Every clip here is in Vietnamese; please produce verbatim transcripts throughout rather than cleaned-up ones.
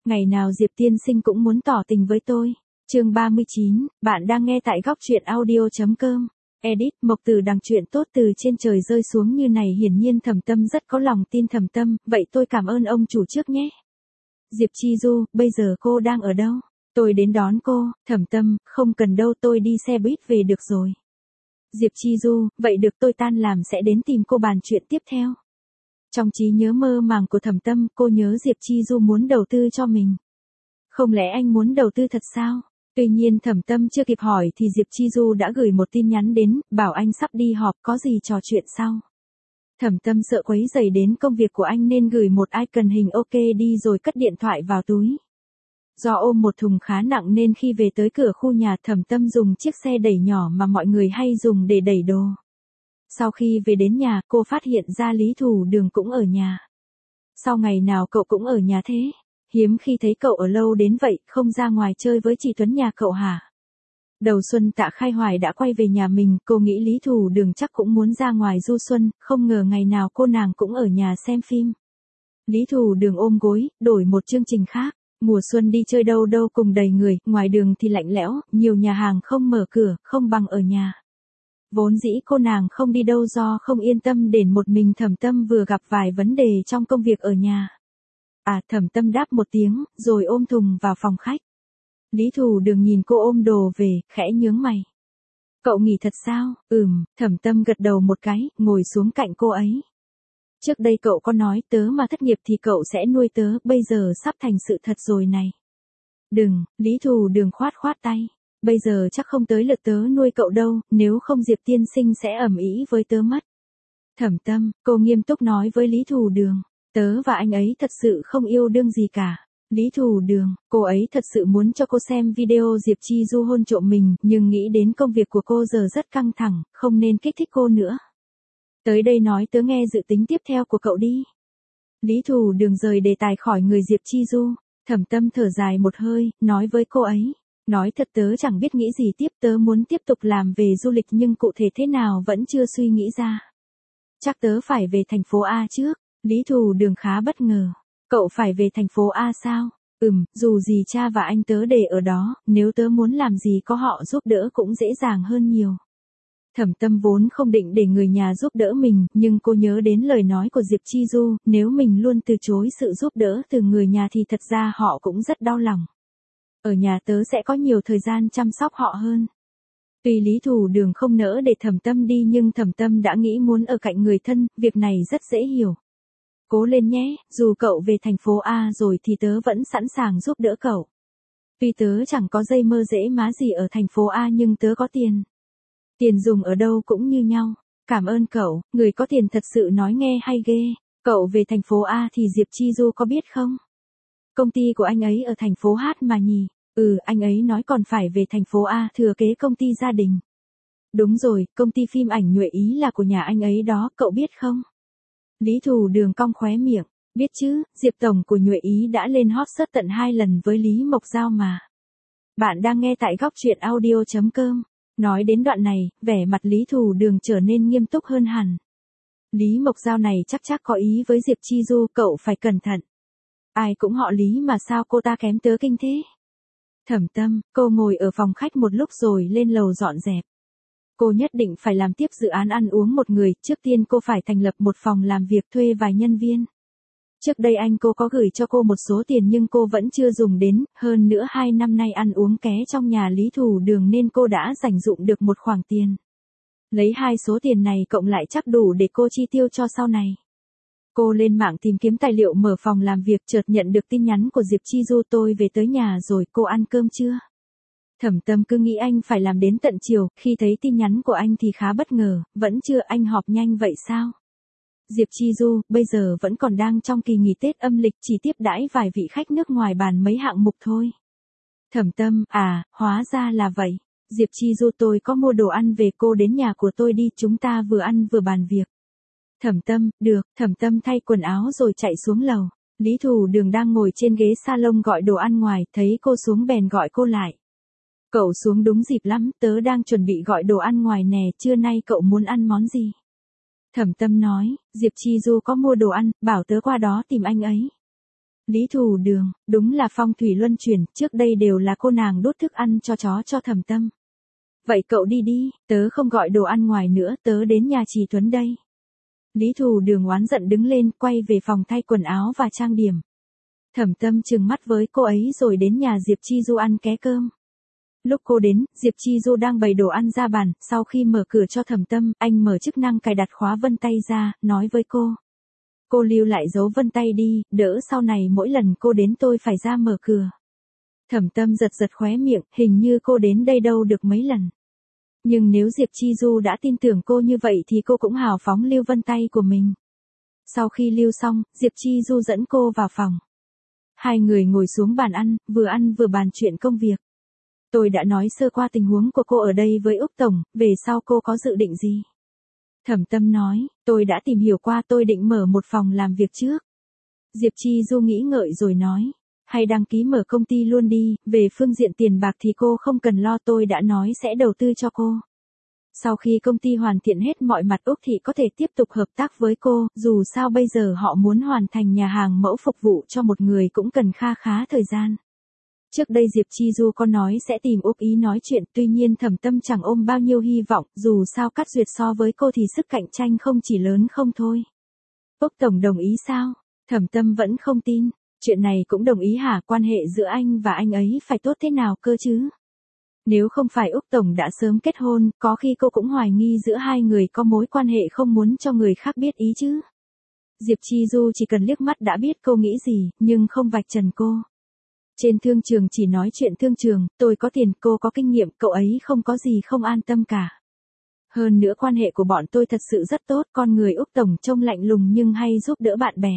Ngày nào Diệp tiên sinh cũng muốn tỏ tình với tôi. Chương ba mươi chín, bạn đang nghe tại góc truyện audio chấm com. Edit, Mộc Từ đằng chuyện tốt từ trên trời rơi xuống như này, hiển nhiên Thẩm Tâm rất có lòng tin. Thẩm Tâm, vậy tôi cảm ơn ông chủ trước nhé. Diệp Chi Du, bây giờ cô đang ở đâu? Tôi đến đón cô. Thẩm Tâm, không cần đâu, tôi đi xe buýt về được rồi. Diệp Chi Du, vậy được, tôi tan làm sẽ đến tìm cô bàn chuyện tiếp theo. Trong trí nhớ mơ màng của Thẩm Tâm, cô nhớ Diệp Chi Du muốn đầu tư cho mình. Không lẽ anh muốn đầu tư thật sao? Tuy nhiên Thẩm Tâm chưa kịp hỏi thì Diệp Chi Du đã gửi một tin nhắn đến, bảo anh sắp đi họp, có gì trò chuyện sau. Thẩm Tâm sợ quấy rầy đến công việc của anh nên gửi một icon hình ok đi rồi cất điện thoại vào túi. Do ôm một thùng khá nặng nên khi về tới cửa khu nhà, Thẩm Tâm dùng chiếc xe đẩy nhỏ mà mọi người hay dùng để đẩy đồ. Sau khi về đến nhà, cô phát hiện ra Lý Thủ Đường cũng ở nhà. Sao ngày nào cậu cũng ở nhà thế? Hiếm khi thấy cậu ở lâu đến vậy, không ra ngoài chơi với chị Tuấn nhà cậu hả? Đầu xuân Tạ Khai Hoài đã quay về nhà mình, cô nghĩ Lý Thủ Đường chắc cũng muốn ra ngoài du xuân, không ngờ ngày nào cô nàng cũng ở nhà xem phim. Lý Thủ Đường ôm gối, đổi một chương trình khác. Mùa xuân đi chơi đâu đâu cùng đầy người, ngoài đường thì lạnh lẽo, nhiều nhà hàng không mở cửa, không bằng ở nhà. Vốn dĩ cô nàng không đi đâu do không yên tâm để một mình Thẩm Tâm vừa gặp vài vấn đề trong công việc ở nhà. À, Thẩm Tâm đáp một tiếng, rồi ôm thùng vào phòng khách. Lý Thủ Đường nhìn cô ôm đồ về, khẽ nhướng mày. Cậu nghỉ thật sao? Ừm, Thẩm Tâm gật đầu một cái, ngồi xuống cạnh cô ấy. Trước đây cậu có nói tớ mà thất nghiệp thì cậu sẽ nuôi tớ, bây giờ sắp thành sự thật rồi này. Đừng, Lý Thủ Đường khoát khoát tay. Bây giờ chắc không tới lượt tớ nuôi cậu đâu, nếu không Diệp tiên sinh sẽ ầm ĩ với tớ mất. Thẩm Tâm, cô nghiêm túc nói với Lý Thủ Đường. Tớ và anh ấy thật sự không yêu đương gì cả. Lý Thủ Đường, cô ấy thật sự muốn cho cô xem video Diệp Chi Du hôn trộm mình, nhưng nghĩ đến công việc của cô giờ rất căng thẳng, không nên kích thích cô nữa. Tới đây nói tớ nghe dự tính tiếp theo của cậu đi. Lý Thủ Đường rời đề tài khỏi người Diệp Chi Du. Thẩm Tâm thở dài một hơi, nói với cô ấy. Nói thật tớ chẳng biết nghĩ gì tiếp, tớ muốn tiếp tục làm về du lịch nhưng cụ thể thế nào vẫn chưa suy nghĩ ra. Chắc tớ phải về thành phố A trước. Lý Thủ Đường khá bất ngờ. Cậu phải về thành phố A sao? Ừm, dù gì cha và anh tớ để ở đó, nếu tớ muốn làm gì có họ giúp đỡ cũng dễ dàng hơn nhiều. Thẩm Tâm vốn không định để người nhà giúp đỡ mình, nhưng cô nhớ đến lời nói của Diệp Chi Du, nếu mình luôn từ chối sự giúp đỡ từ người nhà thì thật ra họ cũng rất đau lòng. Ở nhà tớ sẽ có nhiều thời gian chăm sóc họ hơn. Tuy Lý Thủ Đường không nỡ để Thẩm Tâm đi nhưng Thẩm Tâm đã nghĩ muốn ở cạnh người thân, việc này rất dễ hiểu. Cố lên nhé, dù cậu về thành phố A rồi thì tớ vẫn sẵn sàng giúp đỡ cậu. Tuy tớ chẳng có dây mơ dễ má gì ở thành phố A nhưng tớ có tiền. Tiền dùng ở đâu cũng như nhau. Cảm ơn cậu, người có tiền thật sự nói nghe hay ghê. Cậu về thành phố A thì Diệp Chi Du có biết không? Công ty của anh ấy ở thành phố H mà nhỉ? Ừ, anh ấy nói còn phải về thành phố A thừa kế công ty gia đình. Đúng rồi, công ty phim ảnh Nhuệ Ý là của nhà anh ấy đó, cậu biết không? Lý Thủ Đường cong khóe miệng. Biết chứ, Diệp Tổng của Nhuệ Ý đã lên hot search tận hai lần với Lý Mộc Giao mà. Bạn đang nghe tại góc truyện audio chấm com. Nói đến đoạn này, vẻ mặt Lý Thủ Đường trở nên nghiêm túc hơn hẳn. Lý Mộc Giao này chắc chắc có ý với Diệp Chi Du, cậu phải cẩn thận. Ai cũng họ Lý mà sao cô ta kém tớ kinh thế? Thẩm Tâm, cô ngồi ở phòng khách một lúc rồi lên lầu dọn dẹp. Cô nhất định phải làm tiếp dự án ăn uống một người, trước tiên cô phải thành lập một phòng làm việc thuê vài nhân viên. Trước đây anh cô có gửi cho cô một số tiền nhưng cô vẫn chưa dùng đến, hơn nữa hai năm nay ăn uống ké trong nhà Lý Thủ Đường nên cô đã dành dụm được một khoản tiền. Lấy hai số tiền này cộng lại chắc đủ để cô chi tiêu cho sau này. Cô lên mạng tìm kiếm tài liệu mở phòng làm việc, chợt nhận được tin nhắn của Diệp Chi Du. Tôi về tới nhà rồi, cô ăn cơm chưa? Thẩm Tâm cứ nghĩ anh phải làm đến tận chiều, khi thấy tin nhắn của anh thì khá bất ngờ, vẫn chưa, anh họp nhanh vậy sao? Diệp Chi Du, bây giờ vẫn còn đang trong kỳ nghỉ Tết âm lịch, chỉ tiếp đãi vài vị khách nước ngoài bàn mấy hạng mục thôi. Thẩm Tâm, à, hóa ra là vậy. Diệp Chi Du, tôi có mua đồ ăn về, cô đến nhà của tôi đi, chúng ta vừa ăn vừa bàn việc. Thẩm Tâm, được. Thẩm Tâm thay quần áo rồi chạy xuống lầu. Lý Thủ Đường đang ngồi trên ghế salon gọi đồ ăn ngoài, thấy cô xuống bèn gọi cô lại. Cậu xuống đúng dịp lắm, tớ đang chuẩn bị gọi đồ ăn ngoài nè, trưa nay cậu muốn ăn món gì? Thẩm Tâm nói, Diệp Chi Du có mua đồ ăn, bảo tớ qua đó tìm anh ấy. Lý Thù Đường, đúng là phong thủy luân chuyển, trước đây đều là cô nàng đốt thức ăn cho chó cho Thẩm Tâm. Vậy cậu đi đi, tớ không gọi đồ ăn ngoài nữa, tớ đến nhà Trì Tuấn đây. Lý Thù Đường oán giận đứng lên, quay về phòng thay quần áo và trang điểm. Thẩm Tâm trừng mắt với cô ấy rồi đến nhà Diệp Chi Du ăn ké cơm. Lúc cô đến, Diệp Chi Du đang bày đồ ăn ra bàn, sau khi mở cửa cho Thẩm Tâm, anh mở chức năng cài đặt khóa vân tay ra, nói với cô. Cô lưu lại dấu vân tay đi, đỡ sau này mỗi lần cô đến tôi phải ra mở cửa. Thẩm Tâm giật giật khóe miệng, hình như cô đến đây đâu được mấy lần. Nhưng nếu Diệp Chi Du đã tin tưởng cô như vậy thì cô cũng hào phóng lưu vân tay của mình. Sau khi lưu xong, Diệp Chi Du dẫn cô vào phòng. Hai người ngồi xuống bàn ăn, vừa ăn vừa bàn chuyện công việc. Tôi đã nói sơ qua tình huống của cô ở đây với Úc Tổng, về sau cô có dự định gì? Thẩm Tâm nói, tôi đã tìm hiểu qua, tôi định mở một phòng làm việc trước. Diệp Chi Du nghĩ ngợi rồi nói, hay đăng ký mở công ty luôn đi, về phương diện tiền bạc thì cô không cần lo, tôi đã nói sẽ đầu tư cho cô. Sau khi công ty hoàn thiện hết mọi mặt Úc thì có thể tiếp tục hợp tác với cô, dù sao bây giờ họ muốn hoàn thành nhà hàng mẫu phục vụ cho một người cũng cần kha khá thời gian. Trước đây Diệp Chi Du có nói sẽ tìm Úc Ý nói chuyện, tuy nhiên Thẩm Tâm chẳng ôm bao nhiêu hy vọng, dù sao Cát Duyệt so với cô thì sức cạnh tranh không chỉ lớn không thôi. Úc Tổng đồng ý sao? Thẩm Tâm vẫn không tin, chuyện này cũng đồng ý hả? Quan hệ giữa anh và anh ấy phải tốt thế nào cơ chứ? Nếu không phải Úc Tổng đã sớm kết hôn, có khi cô cũng hoài nghi giữa hai người có mối quan hệ không muốn cho người khác biết ý chứ. Diệp Chi Du chỉ cần liếc mắt đã biết cô nghĩ gì, nhưng không vạch trần cô. Trên thương trường chỉ nói chuyện thương trường, tôi có tiền, cô có kinh nghiệm, cậu ấy không có gì không an tâm cả. Hơn nữa quan hệ của bọn tôi thật sự rất tốt, con người Úc Tổng trông lạnh lùng nhưng hay giúp đỡ bạn bè.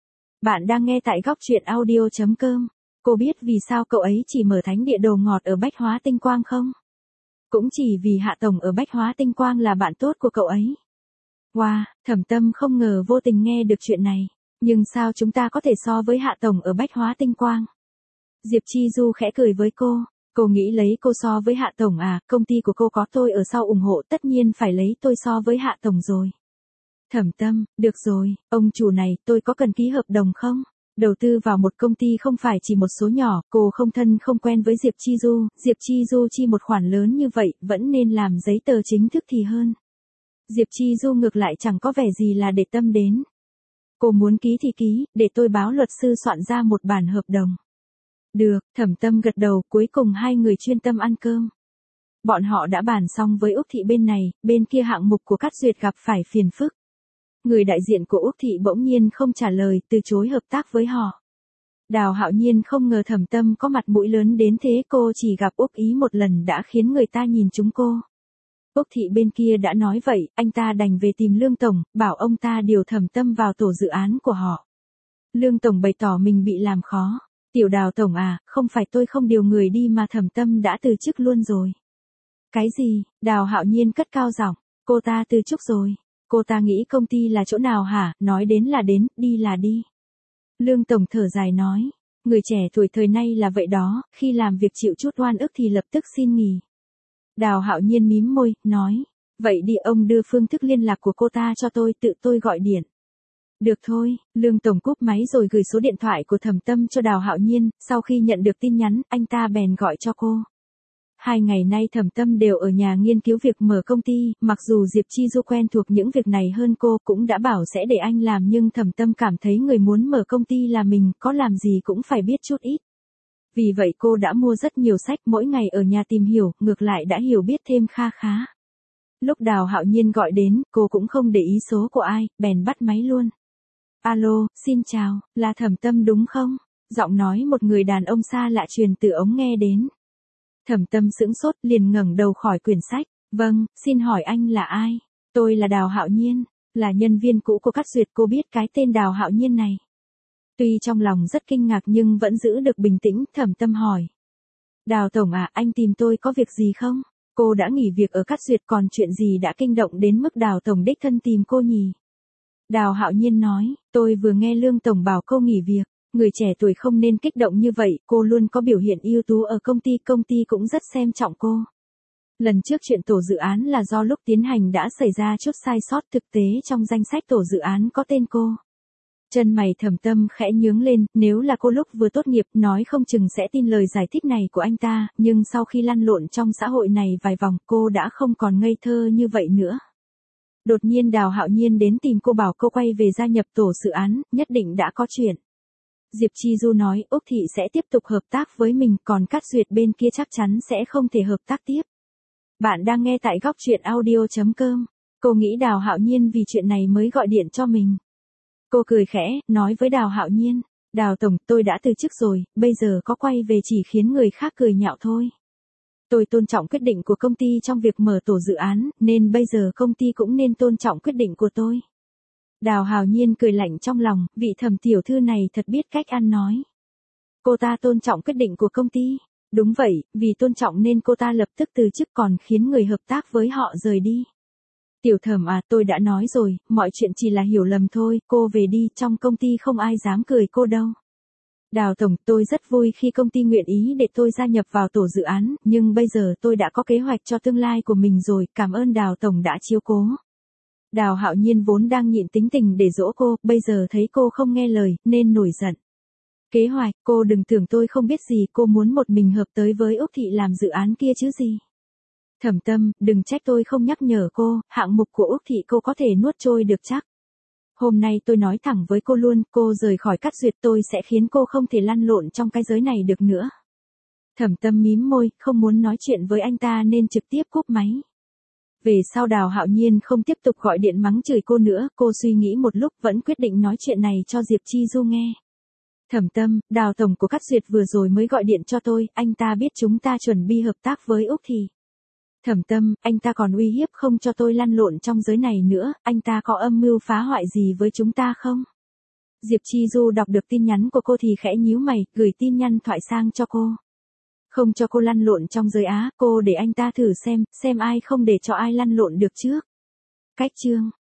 Bạn đang nghe tại góc truyện audio chấm com. Cô biết vì sao cậu ấy chỉ mở thánh địa đồ ngọt ở Bách Hóa Tinh Quang không? Cũng chỉ vì Hạ Tổng ở Bách Hóa Tinh Quang là bạn tốt của cậu ấy. Wow, Thẩm Tâm không ngờ vô tình nghe được chuyện này. Nhưng sao chúng ta có thể so với Hạ Tổng ở Bách Hóa Tinh Quang? Diệp Chi Du khẽ cười với cô. Cô nghĩ lấy cô so với Hạ Tổng à, công ty của cô có tôi ở sau ủng hộ, tất nhiên phải lấy tôi so với Hạ Tổng rồi. Thẩm Tâm, được rồi, ông chủ này, tôi có cần ký hợp đồng không? Đầu tư vào một công ty không phải chỉ một số nhỏ, cô không thân không quen với Diệp Chi Du, Diệp Chi Du chi một khoản lớn như vậy, vẫn nên làm giấy tờ chính thức thì hơn. Diệp Chi Du ngược lại chẳng có vẻ gì là để tâm đến. Cô muốn ký thì ký, để tôi báo luật sư soạn ra một bản hợp đồng. Được, Thẩm Tâm gật đầu, cuối cùng hai người chuyên tâm ăn cơm. Bọn họ đã bàn xong với Úc Thị bên này, bên kia hạng mục của Cát Duyệt gặp phải phiền phức. Người đại diện của Úc Thị bỗng nhiên không trả lời, từ chối hợp tác với họ. Đào Hạo Nhiên không ngờ Thẩm Tâm có mặt mũi lớn đến thế, cô chỉ gặp Úc Ý một lần đã khiến người ta nhìn trúng cô. Úc Thị bên kia đã nói vậy, anh ta đành về tìm Lương Tổng, bảo ông ta điều Thẩm Tâm vào tổ dự án của họ. Lương Tổng bày tỏ mình bị làm khó. Tiểu Đào Tổng à, không phải tôi không điều người đi mà Thẩm Tâm đã từ chức luôn rồi. Cái gì? Đào Hạo Nhiên cất cao giọng, cô ta từ chức rồi. Cô ta nghĩ công ty là chỗ nào hả, nói đến là đến, đi là đi. Lương Tổng thở dài nói, người trẻ tuổi thời nay là vậy đó, khi làm việc chịu chút oan ức thì lập tức xin nghỉ. Đào Hạo Nhiên mím môi, nói, vậy đi ông đưa phương thức liên lạc của cô ta cho tôi, tự tôi gọi điện. Được thôi, Lương Tổng cúp máy rồi gửi số điện thoại của Thẩm Tâm cho Đào Hạo Nhiên, sau khi nhận được tin nhắn, anh ta bèn gọi cho cô. Hai ngày nay Thẩm Tâm đều ở nhà nghiên cứu việc mở công ty, mặc dù Diệp Chi Du quen thuộc những việc này hơn cô cũng đã bảo sẽ để anh làm nhưng Thẩm Tâm cảm thấy người muốn mở công ty là mình, có làm gì cũng phải biết chút ít. Vì vậy cô đã mua rất nhiều sách, mỗi ngày ở nhà tìm hiểu, ngược lại đã hiểu biết thêm kha khá. Lúc Đào Hạo Nhiên gọi đến, cô cũng không để ý số của ai, bèn bắt máy luôn. Alo, xin chào, là Thẩm Tâm đúng không? Giọng nói một người đàn ông xa lạ truyền từ ống nghe đến. Thẩm Tâm sững sốt, liền ngẩng đầu khỏi quyển sách. Vâng, xin hỏi anh là ai? Tôi là Đào Hạo Nhiên, là nhân viên cũ của Cát Duyệt. Cô biết cái tên Đào Hạo Nhiên này. Tuy trong lòng rất kinh ngạc nhưng vẫn giữ được bình tĩnh, Thẩm Tâm hỏi. Đào Tổng à, anh tìm tôi có việc gì không? Cô đã nghỉ việc ở Cát Duyệt, còn chuyện gì đã kinh động đến mức Đào Tổng đích thân tìm cô nhỉ? Đào Hạo Nhiên nói, tôi vừa nghe Lương Tổng bảo cô nghỉ việc. Người trẻ tuổi không nên kích động như vậy, cô luôn có biểu hiện ưu tú ở công ty, công ty cũng rất xem trọng cô. Lần trước chuyện tổ dự án là do lúc tiến hành đã xảy ra chút sai sót, thực tế trong danh sách tổ dự án có tên cô. Chân mày Thẩm Tâm khẽ nhướng lên, nếu là cô lúc vừa tốt nghiệp nói không chừng sẽ tin lời giải thích này của anh ta, nhưng sau khi lăn lộn trong xã hội này vài vòng cô đã không còn ngây thơ như vậy nữa. Đột nhiên Đào Hạo Nhiên đến tìm cô bảo cô quay về gia nhập tổ dự án, nhất định đã có chuyện. Diệp Chi Du nói Úc Thị sẽ tiếp tục hợp tác với mình, còn Cát Duyệt bên kia chắc chắn sẽ không thể hợp tác tiếp. Bạn đang nghe tại góc truyện audio chấm com. Cô nghĩ Đào Hạo Nhiên vì chuyện này mới gọi điện cho mình. Cô cười khẽ, nói với Đào Hạo Nhiên, Đào Tổng, tôi đã từ chức rồi, bây giờ có quay về chỉ khiến người khác cười nhạo thôi. Tôi tôn trọng quyết định của công ty trong việc mở tổ dự án, nên bây giờ công ty cũng nên tôn trọng quyết định của tôi. Đào Hạo Nhiên cười lạnh trong lòng, vị Thẩm tiểu thư này thật biết cách ăn nói. Cô ta tôn trọng quyết định của công ty. Đúng vậy, vì tôn trọng nên cô ta lập tức từ chức còn khiến người hợp tác với họ rời đi. Tiểu Thẩm à, tôi đã nói rồi, mọi chuyện chỉ là hiểu lầm thôi, cô về đi, trong công ty không ai dám cười cô đâu. Đào Tổng, tôi rất vui khi công ty nguyện ý để tôi gia nhập vào tổ dự án, nhưng bây giờ tôi đã có kế hoạch cho tương lai của mình rồi, cảm ơn Đào Tổng đã chiếu cố. Đào Hạo Nhiên vốn đang nhịn tính tình để dỗ cô, bây giờ thấy cô không nghe lời, nên nổi giận. Kế hoạch, cô đừng tưởng tôi không biết gì, cô muốn một mình hợp tới với Úc Thị làm dự án kia chứ gì. Thẩm Tâm, đừng trách tôi không nhắc nhở cô, hạng mục của Úc Thị cô có thể nuốt trôi được chắc. Hôm nay tôi nói thẳng với cô luôn, cô rời khỏi Cát Duyệt tôi sẽ khiến cô không thể lăn lộn trong cái giới này được nữa. Thẩm Tâm mím môi, không muốn nói chuyện với anh ta nên trực tiếp cúp máy. Về sau Đào Hạo Nhiên không tiếp tục gọi điện mắng chửi cô nữa, cô suy nghĩ một lúc vẫn quyết định nói chuyện này cho Diệp Chi Du nghe. Thẩm Tâm, Đào Tổng của Cát Duyệt vừa rồi mới gọi điện cho tôi, anh ta biết chúng ta chuẩn bị hợp tác với Úc Thị. Thẩm Tâm, anh ta còn uy hiếp không cho tôi lăn lộn trong giới này nữa, anh ta có âm mưu phá hoại gì với chúng ta không? Diệp Chi Du đọc được tin nhắn của cô thì khẽ nhíu mày, gửi tin nhắn thoại sang cho cô. Không cho cô lăn lộn trong giới Á, cô để anh ta thử xem, xem ai không để cho ai lăn lộn được trước. Cách chương